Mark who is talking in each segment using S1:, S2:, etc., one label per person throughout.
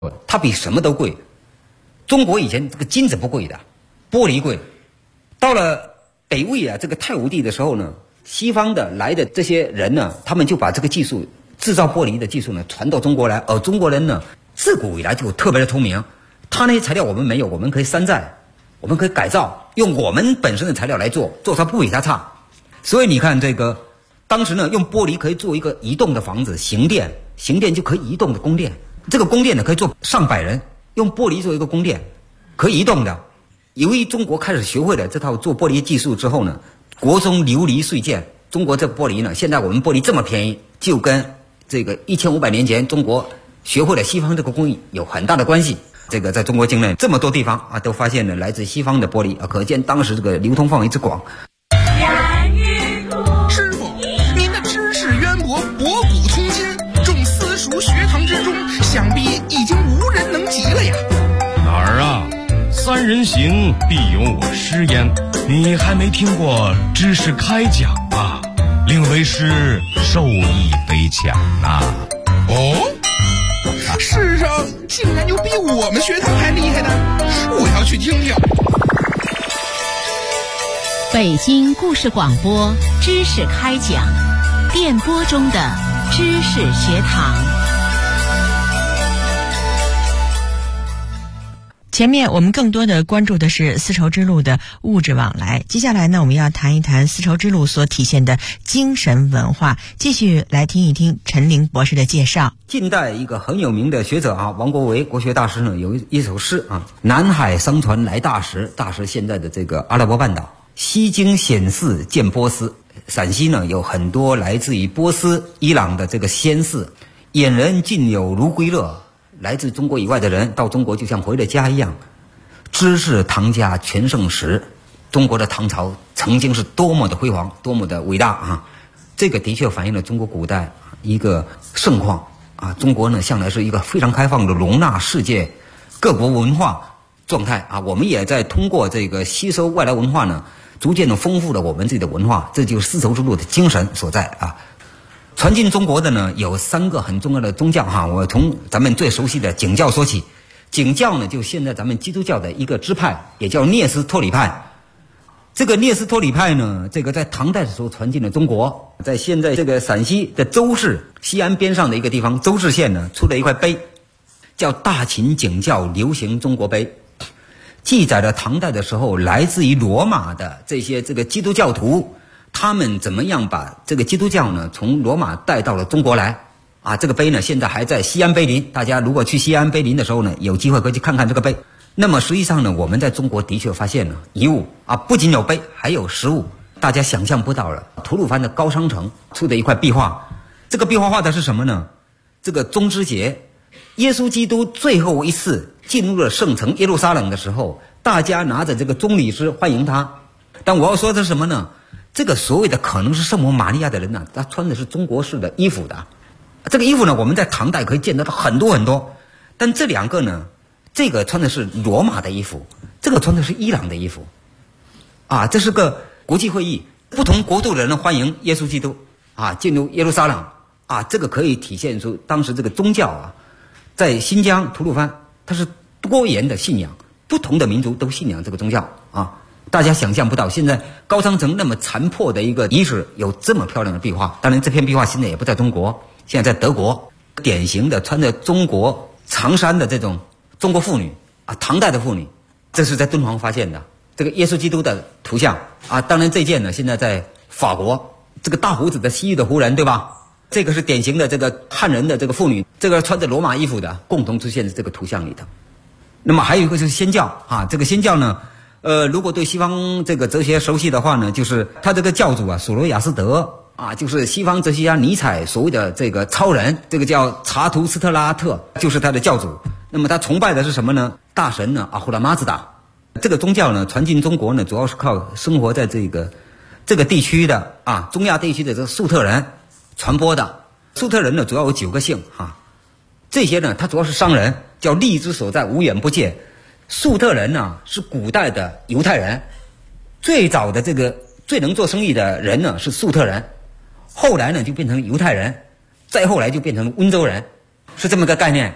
S1: 它比什么都贵。中国以前这个金子不贵的，玻璃贵。到了北魏啊，这个太武帝的时候呢，西方的来的这些人呢，他们就把这个技术制造玻璃的技术呢传到中国来。而中国人呢，自古以来就特别的聪明，他那些材料我们没有，我们可以山寨，我们可以改造，用我们本身的材料来做，做出来不比他差。所以你看这个，当时呢用玻璃可以做一个移动的房子，行殿就可以移动的宫殿，这个宫殿呢可以坐上百人，用玻璃做一个宫殿，可以移动的。由于中国开始学会了这套做玻璃技术之后呢，国中流离岁渐，中国这玻璃呢，现在我们玻璃这么便宜，就跟这个1500年前中国学会了西方这个工艺有很大的关系。这个在中国境内这么多地方啊，都发现了来自西方的玻璃啊，可见当时这个流通范围之广。
S2: 师傅，您的知识渊博，博古通今，众私塾学堂之中，想必已经无人能及了呀。
S3: 哪儿啊？三人行，必有我师焉。你还没听过知识开讲啊？令为师受益匪浅呐。
S2: 哦，世上竟然有比我们学堂还厉害的，我要去听听。
S4: 北京故事广播知识开讲，电波中的知识学堂。
S5: 前面我们更多的关注的是丝绸之路的物质往来，接下来呢，我们要谈一谈丝绸之路所体现的精神文化。继续来听一听陈玲博士的介绍。
S1: 近代一个很有名的学者啊，王国维国学大师呢，有一首诗啊：南海商船来大时，大时现在的这个阿拉伯半岛，西经显寺见波斯。陕西呢有很多来自于波斯、伊朗的这个仙寺，眼人尽有如归乐。来自中国以外的人到中国就像回了家一样。知是唐家全盛时，中国的唐朝曾经是多么的辉煌，多么的伟大啊！这个的确反映了中国古代一个盛况啊。中国呢向来是一个非常开放的容纳世界各国文化状态啊。我们也在通过这个吸收外来文化呢，逐渐的丰富了我们自己的文化，这就是丝绸之路的精神所在啊。传进中国的呢有3个很重要的宗教哈，我从咱们最熟悉的景教说起。景教呢就现在咱们基督教的一个支派，也叫聂斯托里派。这个聂斯托里派呢，这个在唐代的时候传进了中国，在现在这个陕西的周氏西安边上的一个地方周氏县呢，出了一块碑，叫大秦景教流行中国碑，记载了唐代的时候来自于罗马的这些这个基督教徒，他们怎么样把这个基督教呢从罗马带到了中国来啊。这个碑呢现在还在西安碑林，大家如果去西安碑林的时候呢，有机会可以去看看这个碑。那么实际上呢，我们在中国的确发现了遗物啊，不仅有碑，还有实物，大家想象不到了。吐鲁番的高商城出的一块壁画，这个壁画画的是什么呢？这个棕枝节，耶稣基督最后一次进入了圣城耶路撒冷的时候，大家拿着这个棕榈枝欢迎他。但我要说的是什么呢？这个所谓的可能是圣母玛利亚的人呢，他穿的是中国式的衣服的。这个衣服呢，我们在唐代可以见得到很多很多，但这2个呢，这个穿的是罗马的衣服，这个穿的是伊朗的衣服啊。这是个国际会议，不同国度的人欢迎耶稣基督啊进入耶路撒冷啊。这个可以体现出当时这个宗教啊，在新疆吐鲁番它是多元的信仰，不同的民族都信仰这个宗教啊。大家想象不到，现在高商城那么残破的一个遗址有这么漂亮的壁画。当然这片壁画现在也不在中国，现在在德国，典型的穿着中国长衫的这种中国妇女啊，唐代的妇女，这是在敦煌发现的这个耶稣基督的图像啊。当然这件呢现在在法国，这个大胡子的西域的胡人，对吧？这个是典型的这个汉人的这个妇女，这个穿着罗马衣服的共同出现在这个图像里头。那么还有一个就是仙教啊，这个仙教呢如果对西方这个哲学熟悉的话呢，就是他这个教主啊，索罗亚斯德啊，就是西方哲学家尼采所谓的这个超人，这个叫查图斯特拉特，就是他的教主。那么他崇拜的是什么呢？大神呢阿胡拉马兹达。这个宗教呢传进中国呢，主要是靠生活在这个地区的啊中亚地区的这个粟特人传播的。粟特人呢主要有9个姓啊，这些呢他主要是商人，叫利之所在，无远不届。粟特人呢是古代的犹太人，最早的这个最能做生意的人呢是粟特人，后来呢就变成犹太人，再后来就变成温州人，是这么个概念。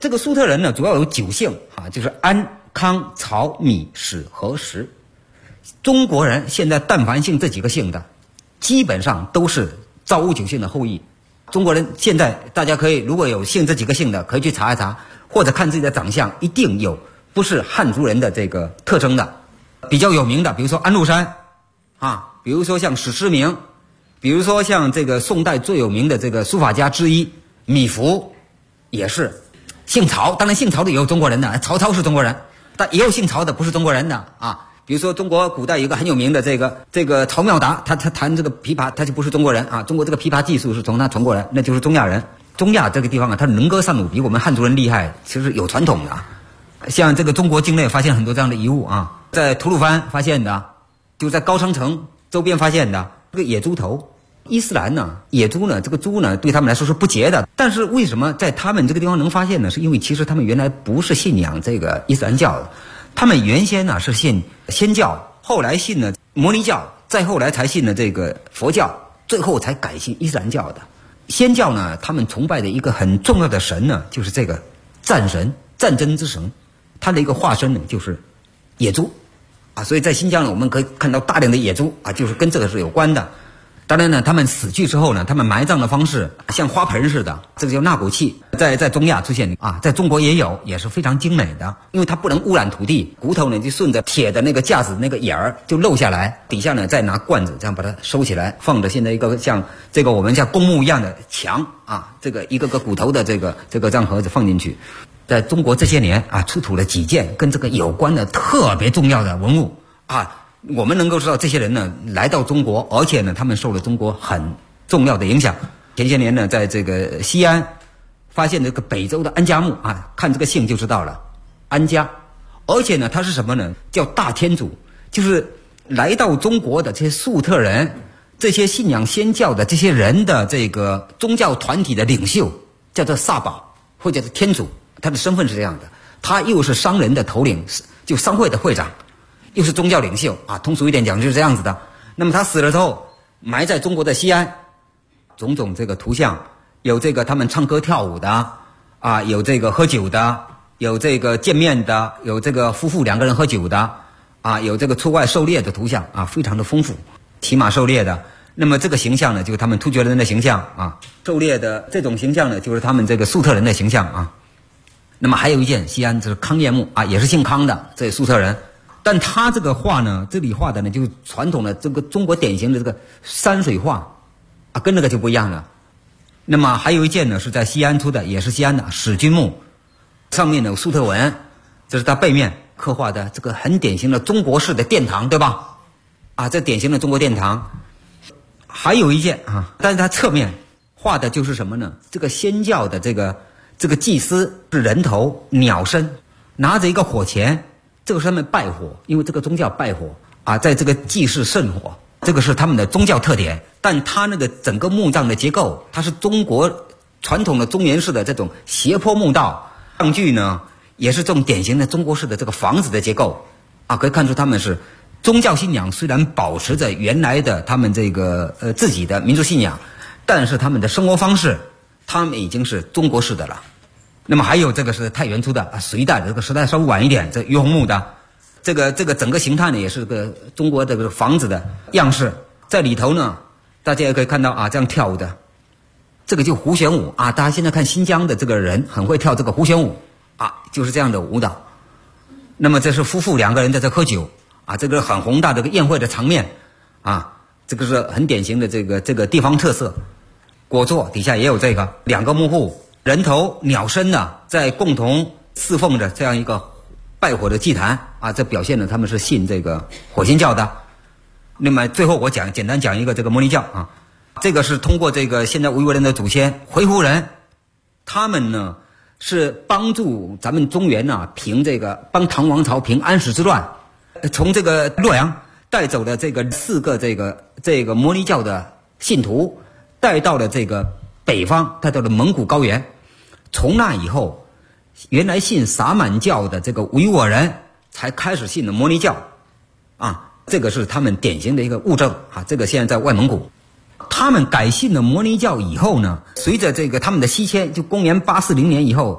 S1: 这个粟特人呢，主要有9姓啊，就是安、康、曹、米、史、和、石。中国人现在但凡姓这几个姓的，基本上都是造物9姓的后裔。中国人现在大家可以如果有姓这几个姓的，可以去查一查，或者看自己的长相，一定有不是汉族人的这个特征的。比较有名的，比如说安禄山啊，比如说像史思明，比如说像这个宋代最有名的这个书法家之一米芾，也是姓曹。当然姓曹的也有中国人的，曹操是中国人，但也有姓曹的不是中国人的啊。比如说中国古代有一个很有名的这个曹妙达，他弹这个琵琶，他就不是中国人啊。中国这个琵琶技术是从他传过来，那就是中亚人。中亚这个地方啊，他能歌善舞，比我们汉族人厉害，其实有传统的。像这个中国境内发现很多这样的遗物啊，在吐鲁番发现的，就在高昌城周边发现的这个野猪头。伊斯兰呢，野猪呢，这个猪呢，对他们来说是不洁的。但是为什么在他们这个地方能发现呢？是因为其实他们原来不是信仰这个伊斯兰教的，他们原先呢是信仙教，后来信了摩尼教，再后来才信了这个佛教，最后才改信伊斯兰教的。仙教呢，他们崇拜的一个很重要的神呢，就是这个战神，战争之神，他的一个化身呢就是野猪啊。所以在新疆呢，我们可以看到大量的野猪啊，就是跟这个是有关的。当然呢，他们死去之后呢，他们埋葬的方式像花盆似的，这个叫纳骨器，在中亚出现啊，在中国也有，也是非常精美的。因为它不能污染土地，骨头呢就顺着铁的那个架子那个眼儿就漏下来，底下呢再拿罐子这样把它收起来，放着现在一个像这个我们像公墓一样的墙啊，这个一个个骨头的这个这样盒子放进去。在中国这些年啊，出土了几件跟这个有关的特别重要的文物啊。我们能够知道这些人呢来到中国，而且呢他们受了中国很重要的影响。前些年呢在这个西安发现这个北周的安家墓啊，看这个姓就知道了，安家。而且呢他是什么呢？叫大天主，就是来到中国的这些粟特人，这些信仰仙教的这些人的这个宗教团体的领袖，叫做萨宝或者是天主。他的身份是这样的，他又是商人的头领，就商会的会长，又是宗教领袖啊，通俗一点讲就是这样子的。那么他死了之后，埋在中国的西安，种种这个图像，有这个他们唱歌跳舞的啊，有这个喝酒的，有这个见面的，有这个夫妇2个人喝酒的啊，有这个出外狩猎的图像啊，非常的丰富，骑马狩猎的。那么这个形象呢，就是他们突厥人的形象啊，狩猎的这种形象呢，就是他们这个粟特人的形象啊。那么还有一件西安就是康彦墓啊，也是姓康的，这粟特人。但他这个画呢，这里画的呢，就是传统的这个中国典型的这个山水画啊，跟那个就不一样了。那么还有一件呢，是在西安出的，也是西安的史君墓，上面有粟特文，这是它背面刻画的这个很典型的中国式的殿堂，对吧？啊，这典型的中国殿堂。还有一件啊，但是它侧面画的就是什么呢？这个仙教的这个祭司是人头鸟身，拿着一个火钳。这个是他们拜火，因为这个宗教拜火啊，在这个祭祀圣火，这个是他们的宗教特点。但它那个整个墓葬的结构，它是中国传统的中原式的这种斜坡墓道，上距呢也是这种典型的中国式的这个房子的结构啊，可以看出他们是宗教信仰虽然保持着原来的他们这个自己的民族信仰，但是他们的生活方式，他们已经是中国式的了。那么还有这个是太原出的啊，隋代的这个时代稍微晚一点，这于洪墓的，这个整个形态呢也是个中国的这个房子的样式，在里头呢，大家也可以看到啊，这样跳舞的，这个就胡旋舞啊，大家现在看新疆的这个人很会跳这个胡旋舞啊，就是这样的舞蹈。那么这是夫妇2个人在这喝酒啊，这个很宏大的这个宴会的场面啊，这个是很典型的这个地方特色。果座底下也有这个2个墓户。人头鸟身呢，在共同侍奉着这样一个拜火的祭坛啊，这表现了他们是信这个火星教的。那么最后我简单讲一个这个摩尼教啊，这个是通过这个现在维吾尔人的祖先回鹘人，他们呢是帮助咱们中原啊帮唐王朝平安史之乱，从这个洛阳带走了这个4个这个摩尼教的信徒，带到了这个北方，带到了蒙古高原。从那以后，原来信萨满教的这个维吾尔人才开始信的摩尼教啊，这个是他们典型的一个物证啊。这个现在在外蒙古，他们改信了摩尼教以后呢，随着这个他们的西迁，就公元840年以后，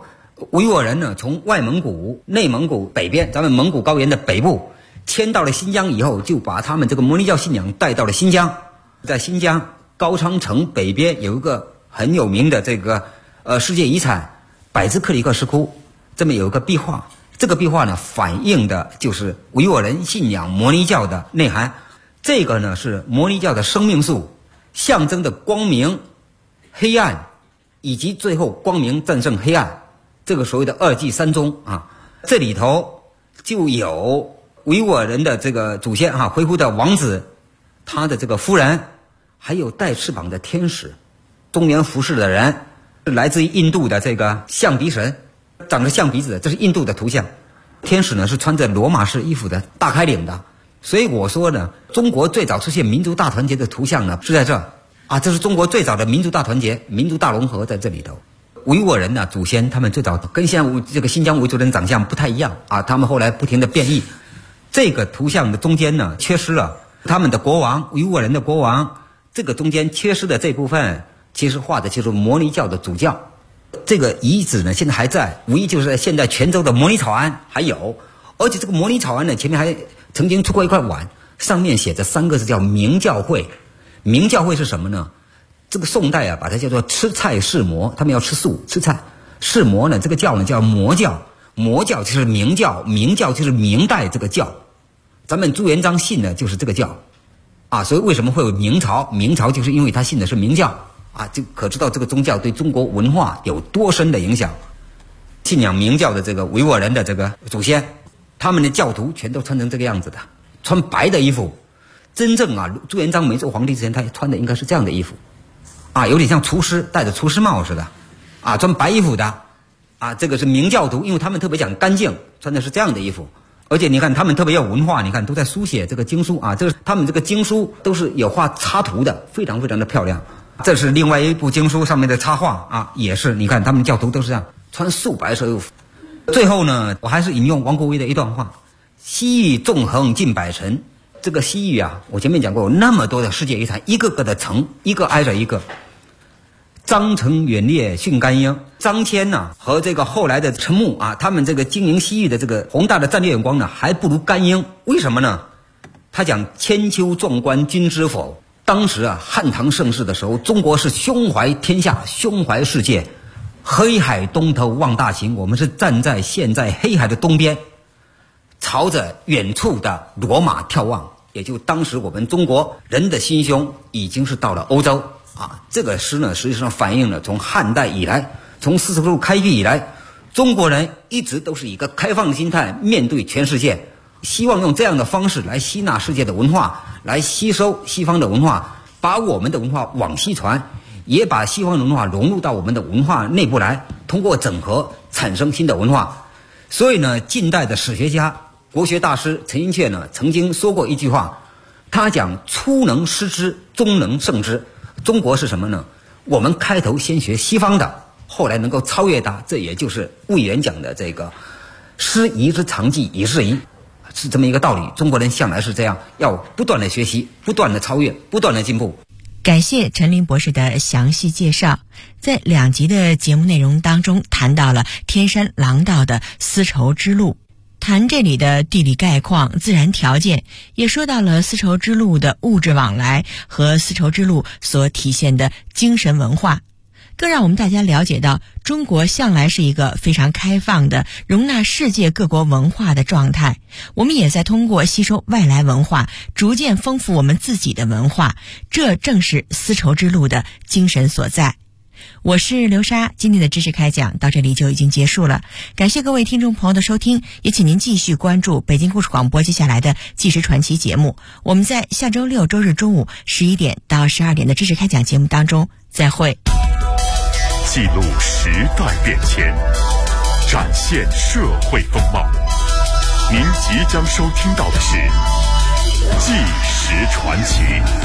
S1: 维吾尔人呢，从外蒙古、内蒙古北边，咱们蒙古高原的北部迁到了新疆以后，就把他们这个摩尼教信仰带到了新疆。在新疆高昌城北边有一个很有名的这个世界遗产百兹克里克石窟，这么有一个壁画，这个壁画呢反映的就是维吾尔人信仰摩尼教的内涵。这个呢是摩尼教的生命树，象征的光明、黑暗，以及最后光明战胜黑暗，这个所谓的二祭三宗啊。这里头就有维吾尔人的这个祖先啊，回鹘的王子，他的这个夫人，还有带翅膀的天使，中原服饰的人，来自于印度的这个象鼻神，长着象鼻子的，这是印度的图像。天使呢是穿着罗马式衣服的，大开领的。所以我说呢，中国最早出现民族大团结的图像呢是在这啊，这是中国最早的民族大团结、民族大融合在这里头。维吾尔人呢，祖先他们最早跟现在这个新疆维族人长相不太一样啊，他们后来不停的变异。这个图像的中间呢缺失了他们的国王，维吾尔人的国王，这个中间缺失的这部分其实画的就是摩尼教的主教。这个遗址呢现在还在，无疑就是在现在泉州的摩尼草庵还有，而且这个摩尼草庵呢前面还曾经出过一块碗，上面写着3个字叫明教会。明教会是什么呢？这个宋代啊把它叫做吃菜侍魔，他们要吃素吃菜。侍魔呢这个教呢叫魔教，魔教就是明教，明教就是明代这个教。咱们朱元璋信的就是这个教啊，所以为什么会有明朝？明朝就是因为他信的是明教啊，就可知道这个宗教对中国文化有多深的影响。信仰明教的这个维吾尔人的这个祖先，他们的教徒全都穿成这个样子的，穿白的衣服。真正啊，朱元璋没做皇帝之前，他穿的应该是这样的衣服啊，有点像厨师戴着厨师帽似的啊，穿白衣服的啊，这个是明教徒，因为他们特别讲干净，穿的是这样的衣服。而且你看他们特别有文化，你看都在书写这个经书啊，这是他们这个经书都是有画插图的，非常非常的漂亮。这是另外一部经书上面的插画啊，也是你看他们教徒都是这样穿素白色衣服。最后呢，我还是引用王国维的一段话：西域纵横近百城。这个西域啊，我前面讲过，有那么多的世界遗产，一个个的城，一个挨着一个。张成远猎训甘英，张骞呢和这个后来的陈穆啊，他们这个经营西域的这个宏大的战略眼光呢，还不如甘英。为什么呢？他讲千秋壮观君知否？当时啊，汉唐盛世的时候，中国是胸怀天下，胸怀世界，黑海东头望大秦，我们是站在现在黑海的东边，朝着远处的罗马眺望，也就当时我们中国人的心胸已经是到了欧洲啊。这个诗呢，实际上反映了从汉代以来，从丝绸之路开辟以来，中国人一直都是以一个开放的心态面对全世界，希望用这样的方式来吸纳世界的文化，来吸收西方的文化，把我们的文化往西传，也把西方的文化融入到我们的文化内部来，通过整合产生新的文化。所以呢，近代的史学家、国学大师陈寅恪呢曾经说过一句话，他讲初能师之，终能胜之。中国是什么呢？我们开头先学西方的，后来能够超越它，这也就是魏源讲的这个师夷之长技以制夷，是这么一个道理。中国人向来是这样，要不断的学习，不断的超越，不断的进步。
S5: 感谢陈林博士的详细介绍。在2集的节目内容当中，谈到了天山廊道的丝绸之路，谈这里的地理概况、自然条件，也说到了丝绸之路的物质往来和丝绸之路所体现的精神文化，更让我们大家了解到中国向来是一个非常开放的容纳世界各国文化的状态，我们也在通过吸收外来文化逐渐丰富我们自己的文化，这正是丝绸之路的精神所在。我是刘莎，今天的知识开讲到这里就已经结束了，感谢各位听众朋友的收听，也请您继续关注北京故事广播接下来的纪实传奇节目，我们在下周6周日中午11点到12点的知识开讲节目当中再会。
S6: 记录时代变迁，展现社会风貌。您即将收听到的是纪实传奇。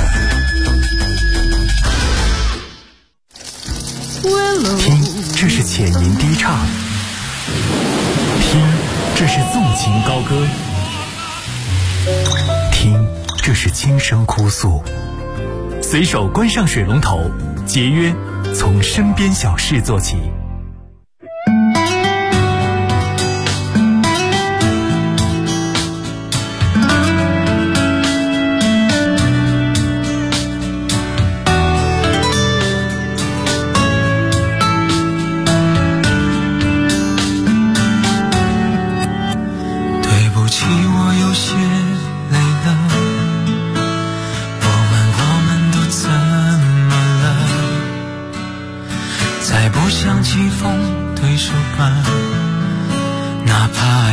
S7: 听，这是浅吟低唱；听，这是纵情高歌；听，这是轻声哭诉。随手关上水龙头，节约从身边小事做起。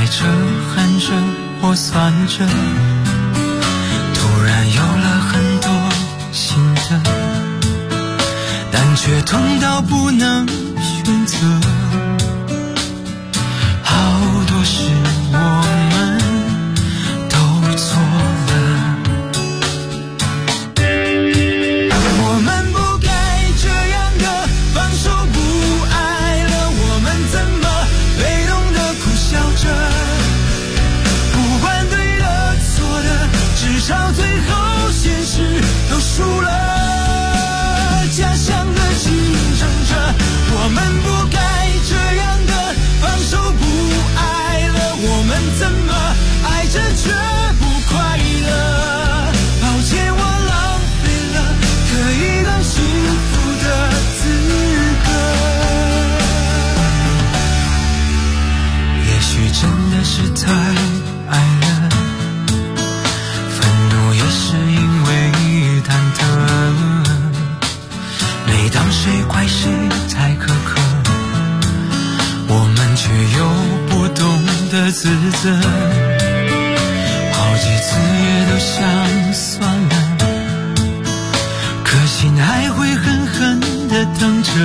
S8: 着喊着我算着，突然有了很多心得，但却痛到不能选择。好多事我们都错了，我们不该这样的放手不爱了，我们怎么被动的苦笑着，不管对的错的，至少最后现实都输了。假想的竞争着，我们不该这样的放手不爱了，我们怎么爱着却不快乐？抱歉，我浪费了可以更幸福的资格。也许真的是太爱了，愤怒也是因为忐忑。每当谁怪谁太苛刻，我们却又不懂得自责。好几次也都想算了，可心还会狠狠地等着。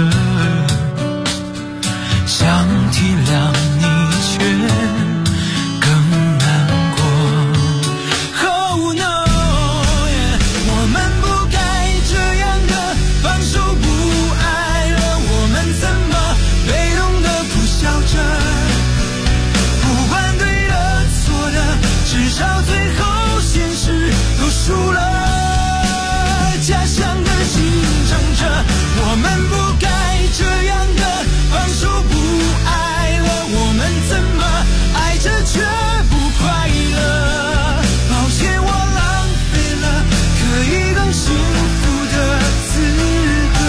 S8: 想体谅你却更难过。Oh no， 我们不该这样的放手不爱了，我们怎么被动的苦笑着，不管对的错的，至少最后现实都输了。假想的竞争着，我们不该这样的放手不爱了，我们怎么爱着却不快乐？抱歉，我浪费了可以更幸福的资格。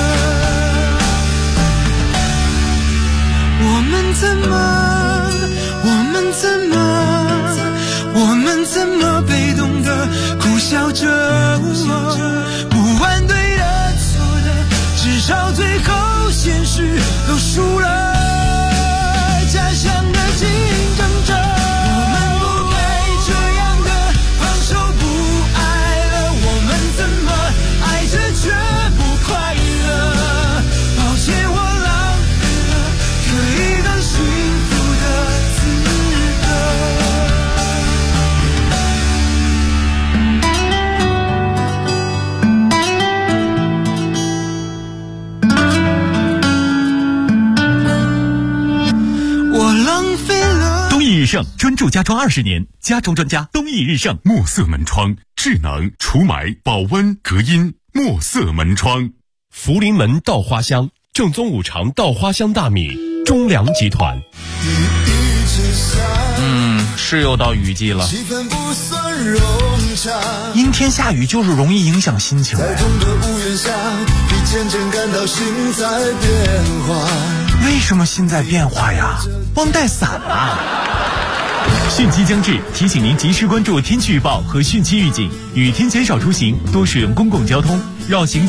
S8: 我们怎么被动的苦笑着，不管对的错的，至少最后现实都输了。假想的竞争着，我们不该这样的放手不爱了，我们怎么爱着却不快乐？抱歉，我浪费了可以更幸福的资格。我浪费了。
S7: 东义日盛专注家装20年，家装专家东义日盛。
S6: 墨色门窗，智能除霾、保温、隔音。墨色门窗，
S3: 福临门稻花香，正宗五常稻花香大米，中粮集团。
S8: 是又到雨季了，阴天下雨就是容易影响心情。为什么心在变化呀？忘带伞啊！
S7: 汛期将至，提醒您及时关注天气预报和汛期预警，雨天减少出行，多使用公共交通，绕行